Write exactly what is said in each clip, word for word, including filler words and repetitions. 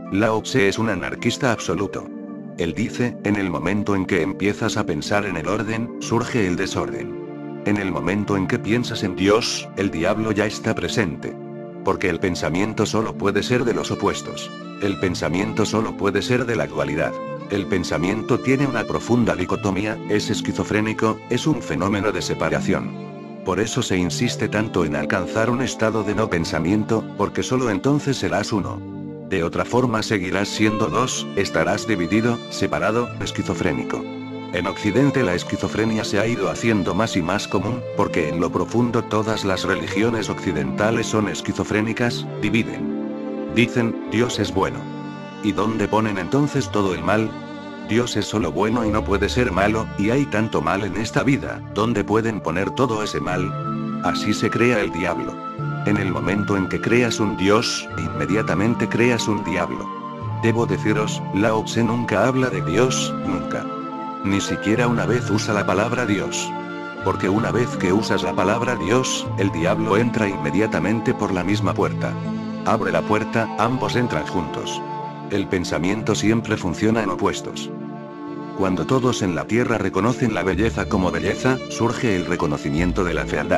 Lao Tse es un anarquista absoluto. Él dice, en el momento en que empiezas a pensar en el orden, surge el desorden. En el momento en que piensas en Dios, el diablo ya está presente. Porque el pensamiento solo puede ser de los opuestos. El pensamiento solo puede ser de la dualidad. El pensamiento tiene una profunda dicotomía, es esquizofrénico, es un fenómeno de separación. Por eso se insiste tanto en alcanzar un estado de no pensamiento, porque solo entonces serás uno. De otra forma seguirás siendo dos, estarás dividido, separado, esquizofrénico. En Occidente la esquizofrenia se ha ido haciendo más y más común, porque en lo profundo todas las religiones occidentales son esquizofrénicas, dividen. Dicen, Dios es bueno. ¿Y dónde ponen entonces todo el mal? Dios es solo bueno y no puede ser malo, y hay tanto mal en esta vida, ¿dónde pueden poner todo ese mal? Así se crea el diablo. En el momento en que creas un Dios, inmediatamente creas un diablo. Debo deciros, Lao Tse nunca habla de Dios, nunca. Ni siquiera una vez usa la palabra Dios. Porque una vez que usas la palabra Dios, el diablo entra inmediatamente por la misma puerta. Abre la puerta, ambos entran juntos. El pensamiento siempre funciona en opuestos. Cuando todos en la tierra reconocen la belleza como belleza, surge el reconocimiento de la fealdad.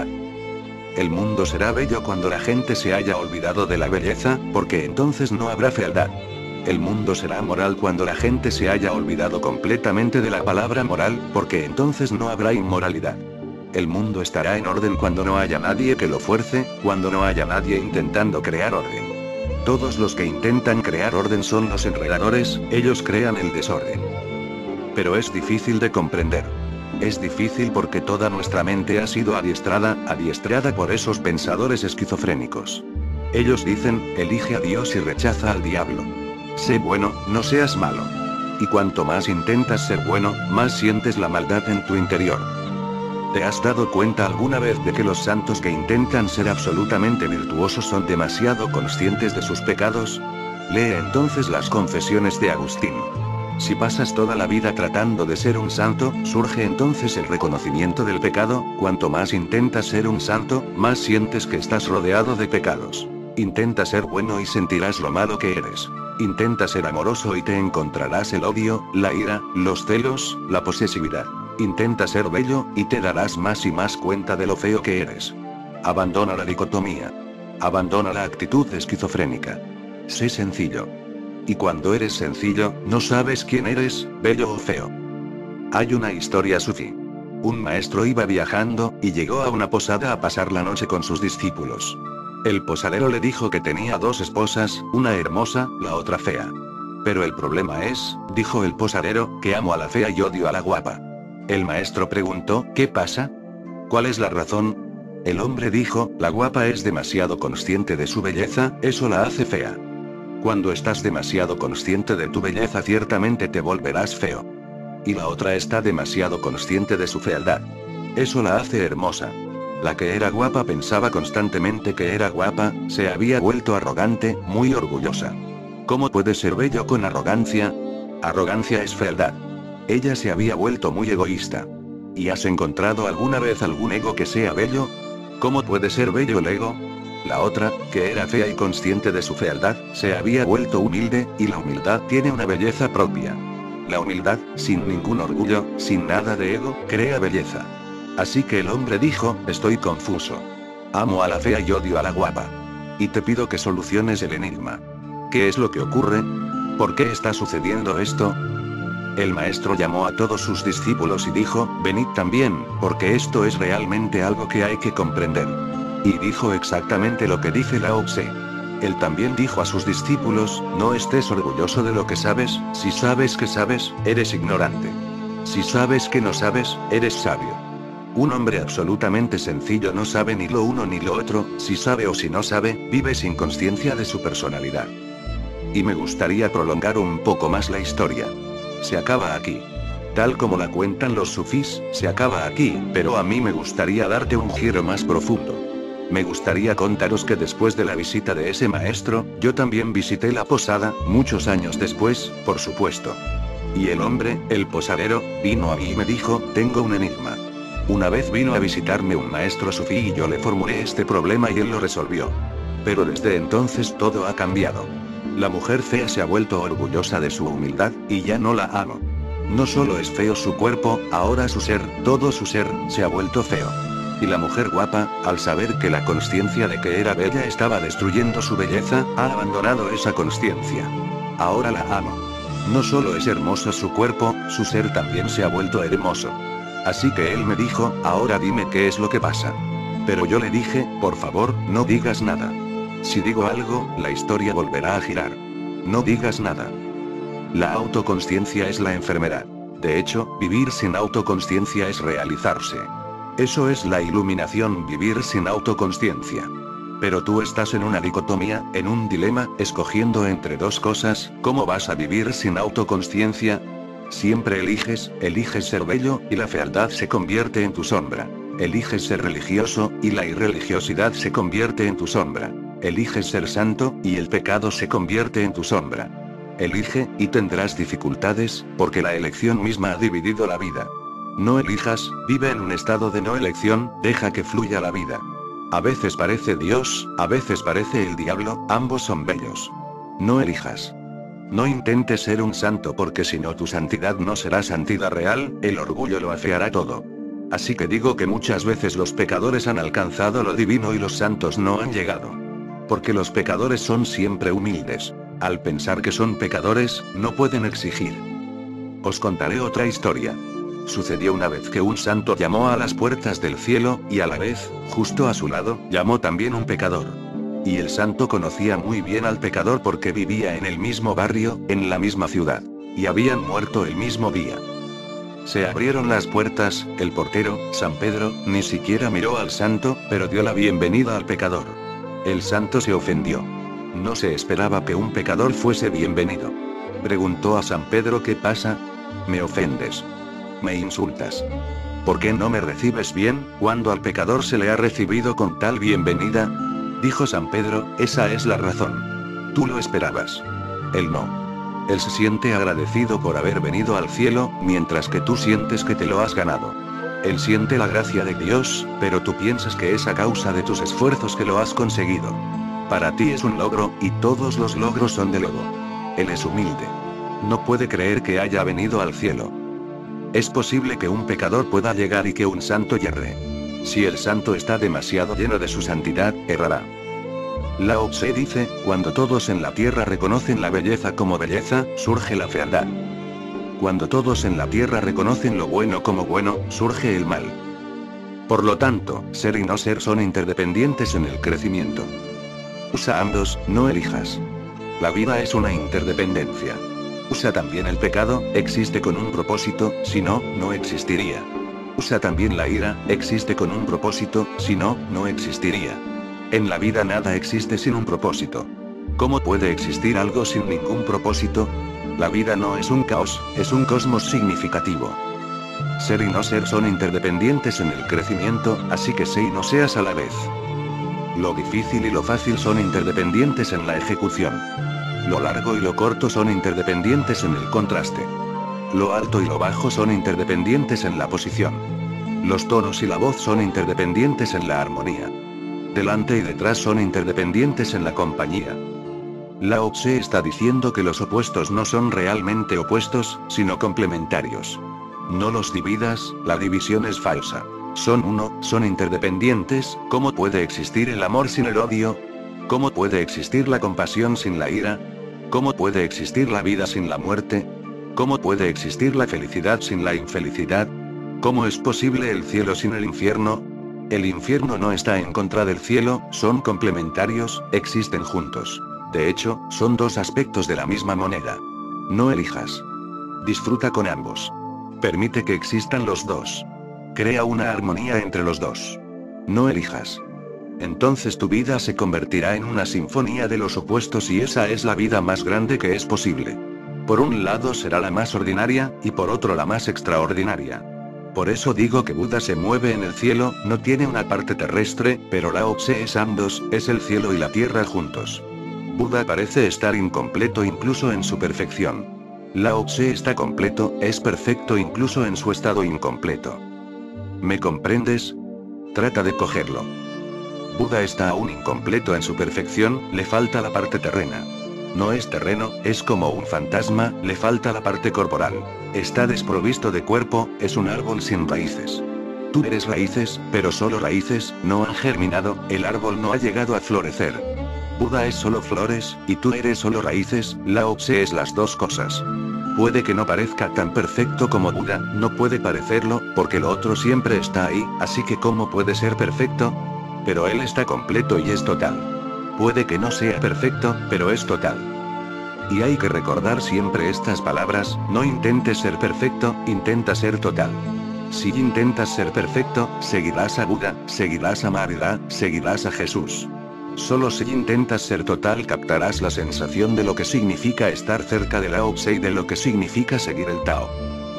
El mundo será bello cuando la gente se haya olvidado de la belleza, porque entonces no habrá fealdad. El mundo será moral cuando la gente se haya olvidado completamente de la palabra moral, porque entonces no habrá inmoralidad. El mundo estará en orden cuando no haya nadie que lo fuerce, cuando no haya nadie intentando crear orden. Todos los que intentan crear orden son los enredadores, ellos crean el desorden. Pero es difícil de comprender. Es difícil porque toda nuestra mente ha sido adiestrada, adiestrada por esos pensadores esquizofrénicos. Ellos dicen, elige a Dios y rechaza al diablo. Sé bueno, no seas malo. Y cuanto más intentas ser bueno, más sientes la maldad en tu interior. ¿Te has dado cuenta alguna vez de que los santos que intentan ser absolutamente virtuosos son demasiado conscientes de sus pecados? Lee entonces las confesiones de Agustín. Si pasas toda la vida tratando de ser un santo, surge entonces el reconocimiento del pecado, cuanto más intentas ser un santo, más sientes que estás rodeado de pecados. Intenta ser bueno y sentirás lo malo que eres. Intenta ser amoroso y te encontrarás el odio, la ira, los celos, la posesividad. Intenta ser bello, y te darás más y más cuenta de lo feo que eres. Abandona la dicotomía. Abandona la actitud esquizofrénica. Sé sencillo. Y cuando eres sencillo, no sabes quién eres, bello o feo. Hay una historia sufí. Un maestro iba viajando, y llegó a una posada a pasar la noche con sus discípulos. El posadero le dijo que tenía dos esposas, una hermosa, la otra fea. Pero el problema es, dijo el posadero, que amo a la fea y odio a la guapa. El maestro preguntó, ¿qué pasa? ¿Cuál es la razón? El hombre dijo, la guapa es demasiado consciente de su belleza, eso la hace fea. Cuando estás demasiado consciente de tu belleza ciertamente te volverás feo. Y la otra está demasiado consciente de su fealdad. Eso la hace hermosa. La que era guapa pensaba constantemente que era guapa, se había vuelto arrogante, muy orgullosa. ¿Cómo puede ser bello con arrogancia? Arrogancia es fealdad. Ella se había vuelto muy egoísta. ¿Y has encontrado alguna vez algún ego que sea bello? ¿Cómo puede ser bello el ego? La otra, que era fea y consciente de su fealdad, se había vuelto humilde, y la humildad tiene una belleza propia. La humildad, sin ningún orgullo, sin nada de ego, crea belleza. Así que el hombre dijo, estoy confuso. Amo a la fea y odio a la guapa. Y te pido que soluciones el enigma. ¿Qué es lo que ocurre? ¿Por qué está sucediendo esto? El maestro llamó a todos sus discípulos y dijo, venid también, porque esto es realmente algo que hay que comprender. Y dijo exactamente lo que dice Lao Tse. Él también dijo a sus discípulos, no estés orgulloso de lo que sabes, si sabes que sabes, eres ignorante. Si sabes que no sabes, eres sabio. Un hombre absolutamente sencillo no sabe ni lo uno ni lo otro, si sabe o si no sabe, vive sin conciencia de su personalidad. Y me gustaría prolongar un poco más la historia. Se acaba aquí. Tal como la cuentan los sufís, se acaba aquí, pero a mí me gustaría darte un giro más profundo. Me gustaría contaros que después de la visita de ese maestro, yo también visité la posada, muchos años después, por supuesto. Y el hombre, el posadero, vino a mí y me dijo, tengo un enigma. Una vez vino a visitarme un maestro sufí y yo le formulé este problema y él lo resolvió. Pero desde entonces todo ha cambiado. La mujer fea se ha vuelto orgullosa de su humildad, y ya no la amo. No solo es feo su cuerpo, ahora su ser, todo su ser, se ha vuelto feo. Y la mujer guapa, al saber que la consciencia de que era bella estaba destruyendo su belleza, ha abandonado esa consciencia. Ahora la amo. No solo es hermoso su cuerpo, su ser también se ha vuelto hermoso. Así que él me dijo, ahora dime qué es lo que pasa. Pero yo le dije, por favor, no digas nada. Si digo algo, la historia volverá a girar. No digas nada. La autoconsciencia es la enfermedad. De hecho, vivir sin autoconsciencia es realizarse. Eso es la iluminación, vivir sin autoconsciencia. Pero tú estás en una dicotomía, en un dilema, escogiendo entre dos cosas. ¿Cómo vas a vivir sin autoconsciencia? Siempre eliges, eliges ser bello, y la fealdad se convierte en tu sombra. Eliges ser religioso, y la irreligiosidad se convierte en tu sombra. Eliges ser santo, y el pecado se convierte en tu sombra. Elige, y tendrás dificultades, porque la elección misma ha dividido la vida. No elijas, vive en un estado de no elección, deja que fluya la vida. A veces parece Dios, a veces parece el diablo, ambos son bellos. No elijas. No intentes ser un santo porque si no tu santidad no será santidad real, el orgullo lo afeará todo. Así que digo que muchas veces los pecadores han alcanzado lo divino y los santos no han llegado. Porque los pecadores son siempre humildes. Al pensar que son pecadores, no pueden exigir. Os contaré otra historia. Sucedió una vez que un santo llamó a las puertas del cielo, y a la vez, justo a su lado, llamó también un pecador. Y el santo conocía muy bien al pecador porque vivía en el mismo barrio, en la misma ciudad. Y habían muerto el mismo día. Se abrieron las puertas, el portero, San Pedro, ni siquiera miró al santo, pero dio la bienvenida al pecador. El santo se ofendió. No se esperaba que un pecador fuese bienvenido. Preguntó a San Pedro: ¿qué pasa? Me ofendes. Me insultas. ¿Por qué no me recibes bien, cuando al pecador se le ha recibido con tal bienvenida? Dijo San Pedro: esa es la razón. Tú lo esperabas. Él no. Él se siente agradecido por haber venido al cielo, mientras que tú sientes que te lo has ganado. Él siente la gracia de Dios, pero tú piensas que es a causa de tus esfuerzos que lo has conseguido. Para ti es un logro, y todos los logros son de lodo. Él es humilde. No puede creer que haya venido al cielo. Es posible que un pecador pueda llegar y que un santo yerre. Si el santo está demasiado lleno de su santidad, errará. Lao Tse dice, cuando todos en la tierra reconocen la belleza como belleza, surge la fealdad. Cuando todos en la tierra reconocen lo bueno como bueno, surge el mal. Por lo tanto, ser y no ser son interdependientes en el crecimiento. Usa ambos, no elijas. La vida es una interdependencia. Usa también el pecado, existe con un propósito, si no, no existiría. Usa también la ira, existe con un propósito, si no, no existiría. En la vida nada existe sin un propósito. ¿Cómo puede existir algo sin ningún propósito? La vida no es un caos, es un cosmos significativo. Ser y no ser son interdependientes en el crecimiento, así que sé y no seas a la vez. Lo difícil y lo fácil son interdependientes en la ejecución. Lo largo y lo corto son interdependientes en el contraste. Lo alto y lo bajo son interdependientes en la posición. Los tonos y la voz son interdependientes en la armonía. Delante y detrás son interdependientes en la compañía. Lao Tse está diciendo que los opuestos no son realmente opuestos, sino complementarios. No los dividas, la división es falsa. Son uno, son interdependientes. ¿Cómo puede existir el amor sin el odio? ¿Cómo puede existir la compasión sin la ira? ¿Cómo puede existir la vida sin la muerte? ¿Cómo puede existir la felicidad sin la infelicidad? ¿Cómo es posible el cielo sin el infierno? El infierno no está en contra del cielo, son complementarios, existen juntos. De hecho, son dos aspectos de la misma moneda. No elijas. Disfruta con ambos. Permite que existan los dos. Crea una armonía entre los dos. No elijas. Entonces tu vida se convertirá en una sinfonía de los opuestos y esa es la vida más grande que es posible. Por un lado será la más ordinaria, y por otro la más extraordinaria. Por eso digo que Buda se mueve en el cielo, no tiene una parte terrestre, pero Lao Tse es ambos, es el cielo y la tierra juntos. Buda parece estar incompleto incluso en su perfección. Lao Tse está completo, es perfecto incluso en su estado incompleto. ¿Me comprendes? Trata de cogerlo. Buda está aún incompleto en su perfección, le falta la parte terrena. no es terreno, es como un fantasma, le falta la parte corporal. Está desprovisto de cuerpo, es un árbol sin raíces. Tú eres raíces, pero solo raíces, no han germinado, el árbol no ha llegado a florecer. Buda es solo flores, y tú eres solo raíces, Lao Tse es las dos cosas. Puede que no parezca tan perfecto como Buda, no puede parecerlo, porque lo otro siempre está ahí, así que ¿cómo puede ser perfecto? Pero él está completo y es total. Puede que no sea perfecto, pero es total. Y hay que recordar siempre estas palabras, no intentes ser perfecto, intenta ser total. Si intentas ser perfecto, seguirás a Buda, seguirás a Maharira, seguirás a Jesús. Solo si intentas ser total captarás la sensación de lo que significa estar cerca de Lao Tse y de lo que significa seguir el Tao.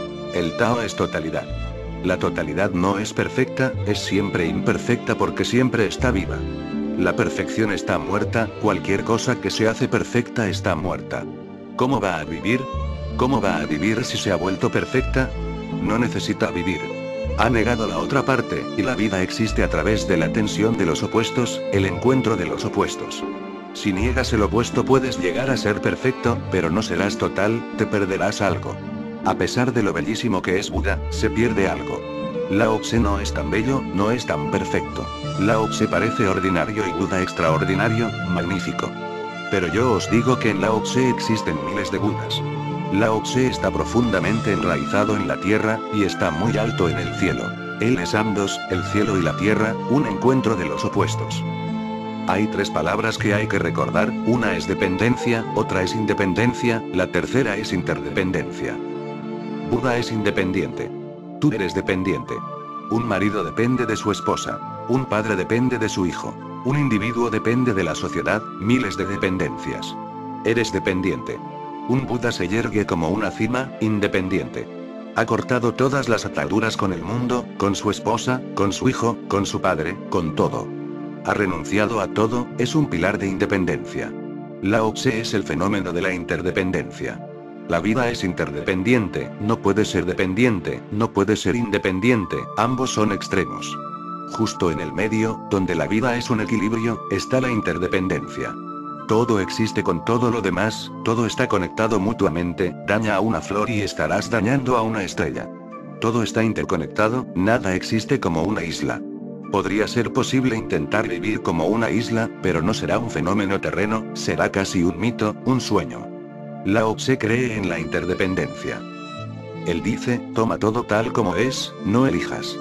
El Tao es totalidad. La totalidad no es perfecta, es siempre imperfecta porque siempre está viva. La perfección está muerta, cualquier cosa que se hace perfecta está muerta. ¿Cómo va a vivir? ¿Cómo va a vivir si se ha vuelto perfecta? No necesita vivir. Ha negado la otra parte, y la vida existe a través de la tensión de los opuestos, el encuentro de los opuestos. Si niegas el opuesto puedes llegar a ser perfecto, pero no serás total, te perderás algo. A pesar de lo bellísimo que es Buda, se pierde algo. Lao Tse no es tan bello, no es tan perfecto. Lao Tse parece ordinario y Buda extraordinario, magnífico. Pero yo os digo que en Lao Tse existen miles de Budas. Lao Tse está profundamente enraizado en la tierra, y está muy alto en el cielo. Él es ambos, el cielo y la tierra, un encuentro de los opuestos. Hay tres palabras que hay que recordar, una es dependencia, otra es independencia, la tercera es interdependencia. Buda es independiente. Tú eres dependiente. Un marido depende de su esposa. Un padre depende de su hijo. Un individuo depende de la sociedad, miles de dependencias. Eres dependiente. Un Buda se yergue como una cima, independiente. Ha cortado todas las ataduras con el mundo, con su esposa, con su hijo, con su padre, con todo. Ha renunciado a todo, es un pilar de independencia. Lao Tse es el fenómeno de la interdependencia. La vida es interdependiente, no puede ser dependiente, no puede ser independiente, ambos son extremos. Justo en el medio, donde la vida es un equilibrio, está la interdependencia. Todo existe con todo lo demás, todo está conectado mutuamente, daña a una flor y estarás dañando a una estrella. Todo está interconectado, nada existe como una isla. Podría ser posible intentar vivir como una isla, pero no será un fenómeno terreno, será casi un mito, un sueño. Lao Tse cree en la interdependencia. Él dice, toma todo tal como es, no elijas.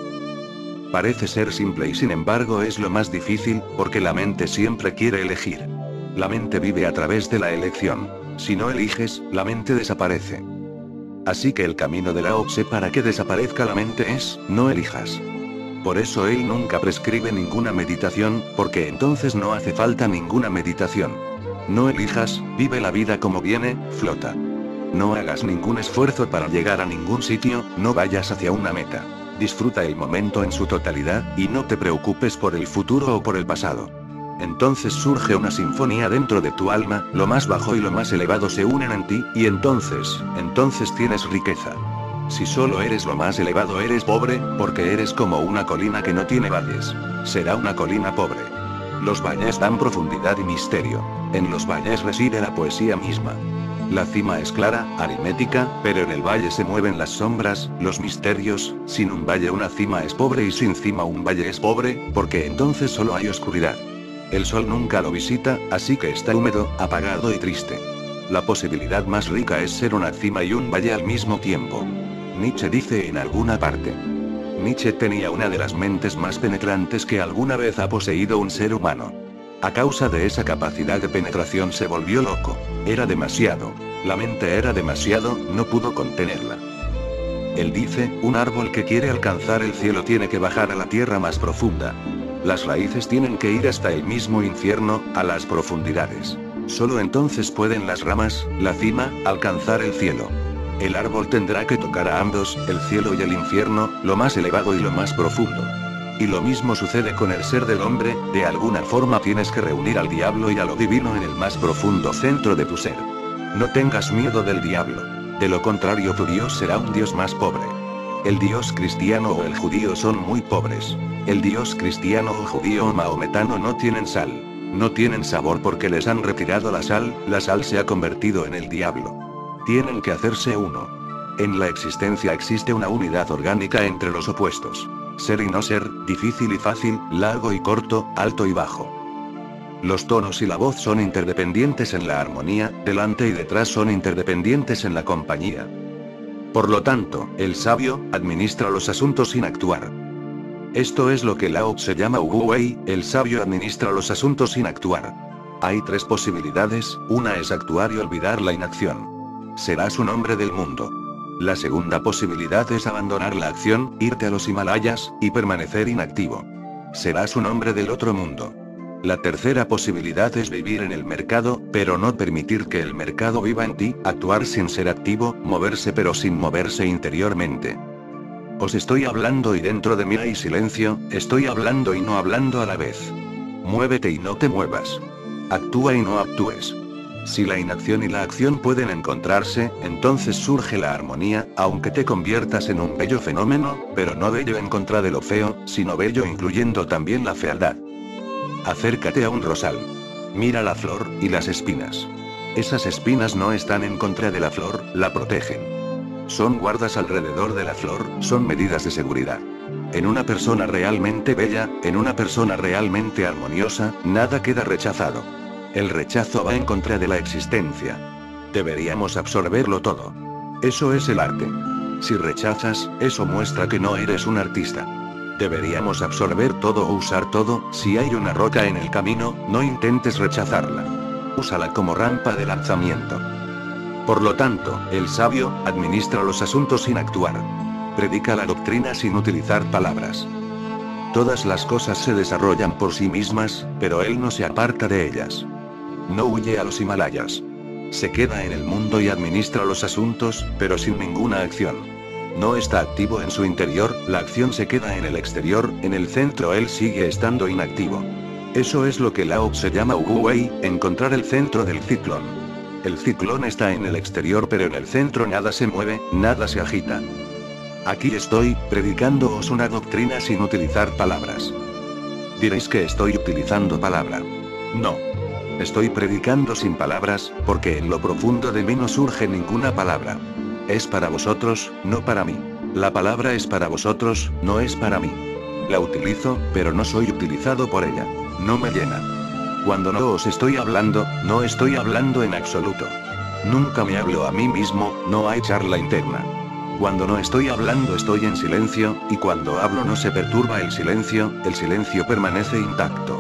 Parece ser simple y sin embargo es lo más difícil, porque la mente siempre quiere elegir. La mente vive a través de la elección. Si no eliges, la mente desaparece. Así que el camino de Lao Tse para que desaparezca la mente es, no elijas. Por eso él nunca prescribe ninguna meditación, porque entonces no hace falta ninguna meditación. No elijas, vive la vida como viene, flota. No hagas ningún esfuerzo para llegar a ningún sitio, no vayas hacia una meta. Disfruta el momento en su totalidad, y no te preocupes por el futuro o por el pasado. Entonces surge una sinfonía dentro de tu alma, lo más bajo y lo más elevado se unen en ti, y entonces, entonces tienes riqueza. Si solo eres lo más elevado eres pobre, porque eres como una colina que no tiene valles. Será una colina pobre. Los valles dan profundidad y misterio. En los valles reside la poesía misma. La cima es clara, aritmética, pero en el valle se mueven las sombras, los misterios. Sin un valle una cima es pobre y sin cima un valle es pobre, porque entonces solo hay oscuridad. El sol nunca lo visita, así que está húmedo, apagado y triste. La posibilidad más rica es ser una cima y un valle al mismo tiempo. Nietzsche dice en alguna parte. Nietzsche tenía una de las mentes más penetrantes que alguna vez ha poseído un ser humano. A causa de esa capacidad de penetración se volvió loco. Era demasiado. La mente era demasiado, no pudo contenerla. Él dice, un árbol que quiere alcanzar el cielo tiene que bajar a la tierra más profunda. Las raíces tienen que ir hasta el mismo infierno, a las profundidades. Solo entonces pueden las ramas, la cima, alcanzar el cielo. El árbol tendrá que tocar a ambos, el cielo y el infierno, lo más elevado y lo más profundo. Y lo mismo sucede con el ser del hombre, de alguna forma tienes que reunir al diablo y a lo divino en el más profundo centro de tu ser. No tengas miedo del diablo. De lo contrario tu Dios será un Dios más pobre. El Dios cristiano o el judío son muy pobres. El Dios cristiano o judío o maometano no tienen sal. No tienen sabor porque les han retirado la sal, la sal se ha convertido en el diablo. Tienen que hacerse uno. En la existencia existe una unidad orgánica entre los opuestos. Ser y no ser, difícil y fácil, largo y corto, alto y bajo. Los tonos y la voz son interdependientes en la armonía, delante y detrás son interdependientes en la compañía. Por lo tanto, el sabio administra los asuntos sin actuar. Esto es lo que Lao Tse llama Wu Wei, el sabio administra los asuntos sin actuar. Hay tres posibilidades, una es actuar y olvidar la inacción. Serás un hombre del mundo. La segunda posibilidad es abandonar la acción, irte a los Himalayas, y permanecer inactivo. Serás un hombre del otro mundo. La tercera posibilidad es vivir en el mercado, pero no permitir que el mercado viva en ti, actuar sin ser activo, moverse pero sin moverse interiormente. Os estoy hablando y dentro de mí hay silencio, estoy hablando y no hablando a la vez. Muévete y no te muevas. Actúa y no actúes. Si la inacción y la acción pueden encontrarse, entonces surge la armonía, aunque te conviertas en un bello fenómeno, pero no bello en contra de lo feo, sino bello incluyendo también la fealdad. Acércate a un rosal. Mira la flor, y las espinas. Esas espinas no están en contra de la flor, la protegen. Son guardas alrededor de la flor, son medidas de seguridad. En una persona realmente bella, en una persona realmente armoniosa, nada queda rechazado. El rechazo va en contra de la existencia. Deberíamos absorberlo todo. Eso es el arte. Si rechazas, eso muestra que no eres un artista. Deberíamos absorber todo o usar todo, si hay una roca en el camino, no intentes rechazarla. Úsala como rampa de lanzamiento. Por lo tanto, el sabio, administra los asuntos sin actuar. Predica la doctrina sin utilizar palabras. Todas las cosas se desarrollan por sí mismas, pero él no se aparta de ellas. No huye a los Himalayas. Se queda en el mundo y administra los asuntos, pero sin ninguna acción. No está activo en su interior, la acción se queda en el exterior, en el centro él sigue estando inactivo. Eso es lo que Lao Tse llama Wu Wei, encontrar el centro del ciclón. El ciclón está en el exterior pero en el centro nada se mueve, nada se agita. Aquí estoy, predicándoos una doctrina sin utilizar palabras. Diréis que estoy utilizando palabra. No. Estoy predicando sin palabras, porque en lo profundo de mí no surge ninguna palabra. Es para vosotros, no para mí. La palabra es para vosotros, no es para mí. La utilizo, pero no soy utilizado por ella. No me llena. Cuando no os estoy hablando, no estoy hablando en absoluto. Nunca me hablo a mí mismo, no hay charla interna. Cuando no estoy hablando estoy en silencio, y cuando hablo no se perturba el silencio, el silencio permanece intacto.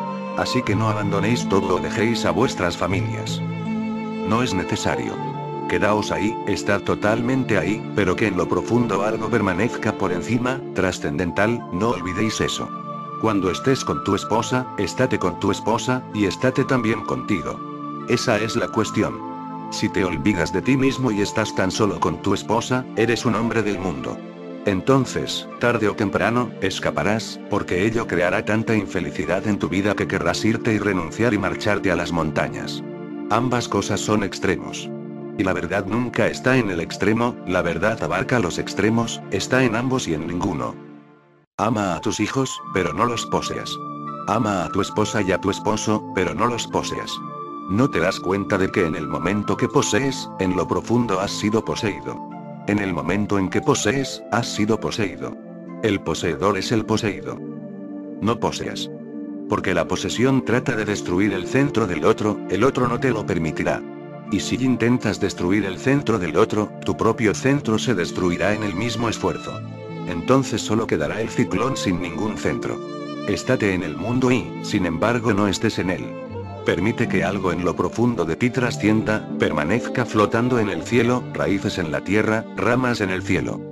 Así que no abandonéis todo o dejéis a vuestras familias. No es necesario. Quedaos ahí, estad totalmente ahí, pero que en lo profundo algo permanezca por encima, trascendental, no olvidéis eso. Cuando estés con tu esposa, estate con tu esposa, y estate también contigo. Esa es la cuestión. Si te olvidas de ti mismo y estás tan solo con tu esposa, eres un hombre del mundo. Entonces, tarde o temprano, escaparás, porque ello creará tanta infelicidad en tu vida que querrás irte y renunciar y marcharte a las montañas. Ambas cosas son extremos. Y la verdad nunca está en el extremo, la verdad abarca los extremos, está en ambos y en ninguno. Ama a tus hijos, pero no los poseas. Ama a tu esposa y a tu esposo, pero no los poseas. No te das cuenta de que en el momento que posees, en lo profundo has sido poseído. En el momento en que posees, has sido poseído. El poseedor es el poseído. No poseas. Porque la posesión trata de destruir el centro del otro, el otro no te lo permitirá. Y si intentas destruir el centro del otro, tu propio centro se destruirá en el mismo esfuerzo. Entonces solo quedará el ciclón sin ningún centro. Estate en el mundo y, sin embargo, no estés en él. Permite que algo en lo profundo de ti trascienda, permanezca flotando en el cielo, raíces en la tierra, ramas en el cielo.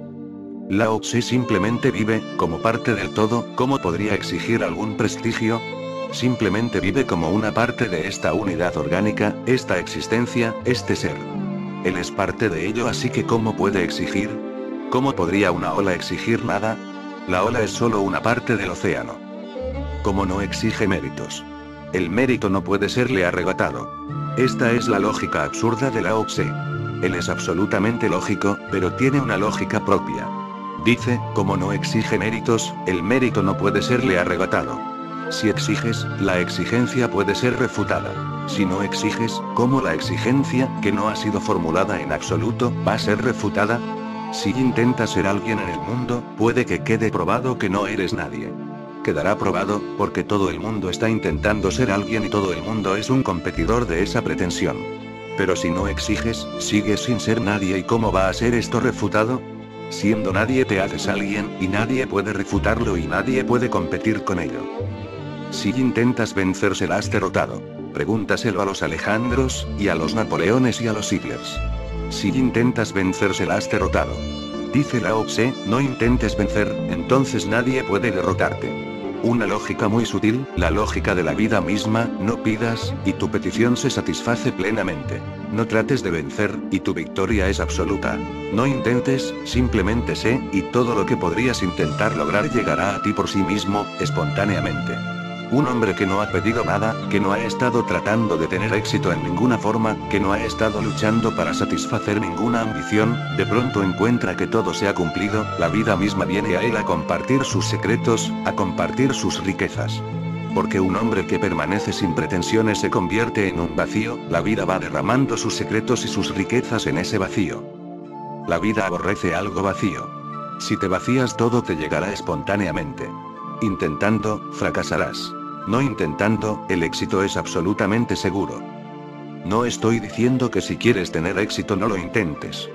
Lao Tse simplemente vive, como parte del todo, ¿cómo podría exigir algún prestigio? Simplemente vive como una parte de esta unidad orgánica, esta existencia, este ser. Él es parte de ello, así que ¿cómo puede exigir? ¿Cómo podría una ola exigir nada? La ola es solo una parte del océano. ¿Cómo no exige méritos? El mérito no puede serle arrebatado. Esta es la lógica absurda de Lao Tse. Él es absolutamente lógico, pero tiene una lógica propia. Dice, como no exige méritos, el mérito no puede serle arrebatado. Si exiges, la exigencia puede ser refutada. Si no exiges, ¿cómo la exigencia, que no ha sido formulada en absoluto, va a ser refutada? Si intentas ser alguien en el mundo, puede que quede probado que no eres nadie. Quedará probado, porque todo el mundo está intentando ser alguien y todo el mundo es un competidor de esa pretensión. Pero si no exiges, sigues sin ser nadie. ¿Y cómo va a ser esto refutado? Siendo nadie te haces alguien, y nadie puede refutarlo y nadie puede competir con ello. Si intentas vencer serás derrotado. Pregúntaselo a los Alejandros, y a los Napoleones y a los Hitlers. Si intentas vencer serás derrotado. Dice Lao Tse, no intentes vencer, entonces nadie puede derrotarte. Una lógica muy sutil, la lógica de la vida misma, no pidas, y tu petición se satisface plenamente. No trates de vencer, y tu victoria es absoluta. No intentes, simplemente sé, y todo lo que podrías intentar lograr llegará a ti por sí mismo, espontáneamente. Un hombre que no ha pedido nada, que no ha estado tratando de tener éxito en ninguna forma, que no ha estado luchando para satisfacer ninguna ambición, de pronto encuentra que todo se ha cumplido, la vida misma viene a él a compartir sus secretos, a compartir sus riquezas. Porque un hombre que permanece sin pretensiones se convierte en un vacío, la vida va derramando sus secretos y sus riquezas en ese vacío. La vida aborrece algo vacío. Si te vacías todo te llegará espontáneamente. Intentando, fracasarás. No intentando, el éxito es absolutamente seguro. No estoy diciendo que si quieres tener éxito no lo intentes.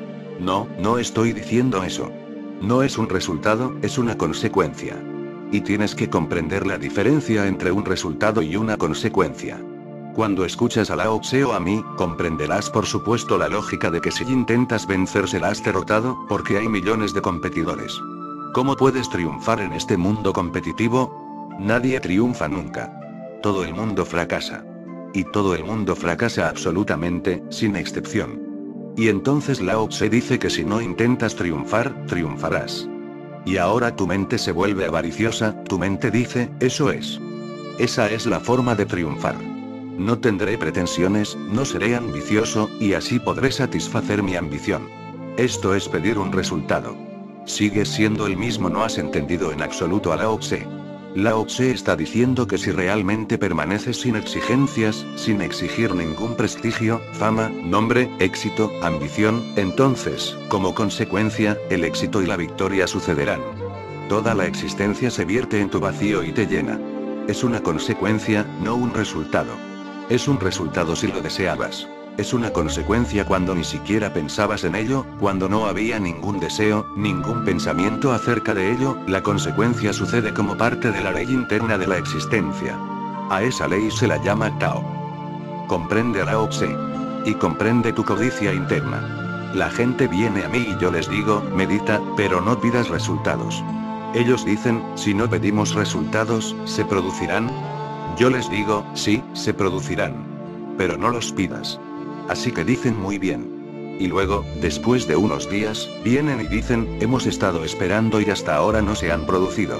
No, no estoy diciendo eso. No es un resultado, es una consecuencia. Y tienes que comprender la diferencia entre un resultado y una consecuencia. Cuando escuchas a Lao Tse o a mí, comprenderás por supuesto la lógica de que si intentas vencer serás derrotado, porque hay millones de competidores. ¿Cómo puedes triunfar en este mundo competitivo? Nadie triunfa nunca. Todo el mundo fracasa. Y todo el mundo fracasa absolutamente, sin excepción. Y entonces Lao Tse dice que si no intentas triunfar, triunfarás. Y ahora tu mente se vuelve avariciosa, tu mente dice, eso es. Esa es la forma de triunfar. No tendré pretensiones, no seré ambicioso, y así podré satisfacer mi ambición. Esto es pedir un resultado. Sigues siendo el mismo, no has entendido en absoluto a Lao Tse. Lao Tse está diciendo que si realmente permaneces sin exigencias, sin exigir ningún prestigio, fama, nombre, éxito, ambición, entonces, como consecuencia, el éxito y la victoria sucederán. Toda la existencia se vierte en tu vacío y te llena. Es una consecuencia, no un resultado. Es un resultado si lo deseabas. Es una consecuencia cuando ni siquiera pensabas en ello, cuando no había ningún deseo, ningún pensamiento acerca de ello, la consecuencia sucede como parte de la ley interna de la existencia. A esa ley se la llama Tao. Comprende a Lao Tse. Y comprende tu codicia interna. La gente viene a mí y yo les digo, medita, pero no pidas resultados. Ellos dicen, si no pedimos resultados, ¿se producirán? Yo les digo, sí, se producirán. Pero no los pidas. Así que dicen muy bien. Y luego, después de unos días, vienen y dicen, hemos estado esperando y hasta ahora no se han producido.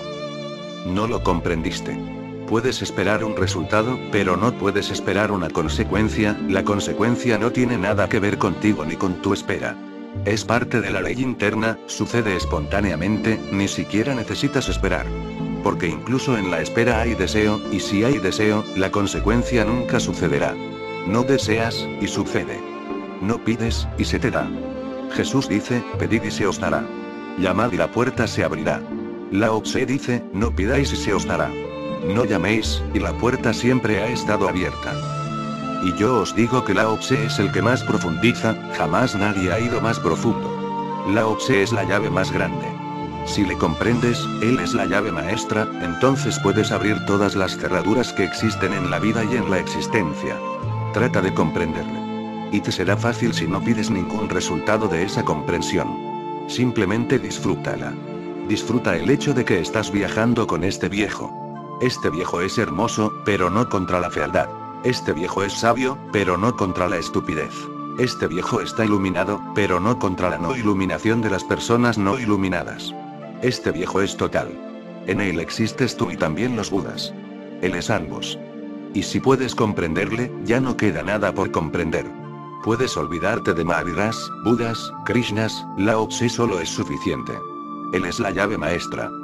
No lo comprendiste. Puedes esperar un resultado, pero no puedes esperar una consecuencia, la consecuencia no tiene nada que ver contigo ni con tu espera. Es parte de la ley interna, sucede espontáneamente, ni siquiera necesitas esperar. Porque incluso en la espera hay deseo, y si hay deseo, la consecuencia nunca sucederá. No deseas, y sucede. No pides, y se te da. Jesús dice, pedid y se os dará. Llamad y la puerta se abrirá. Lao Tse dice, no pidáis y se os dará. No llaméis, y la puerta siempre ha estado abierta. Y yo os digo que Lao Tse es el que más profundiza, jamás nadie ha ido más profundo. Lao Tse es la llave más grande. Si le comprendes, él es la llave maestra, entonces puedes abrir todas las cerraduras que existen en la vida y en la existencia. Trata de comprenderle. Y te será fácil si no pides ningún resultado de esa comprensión. Simplemente disfrútala. Disfruta el hecho de que estás viajando con este viejo. Este viejo es hermoso, pero no contra la fealdad. Este viejo es sabio, pero no contra la estupidez. Este viejo está iluminado, pero no contra la no iluminación de las personas no iluminadas. Este viejo es total. En él existes tú y también los Budas. Él es ambos. Y si puedes comprenderle, ya no queda nada por comprender. Puedes olvidarte de Mahariras, Budas, Krishnas, Lao Tse solo es suficiente. Él es la llave maestra.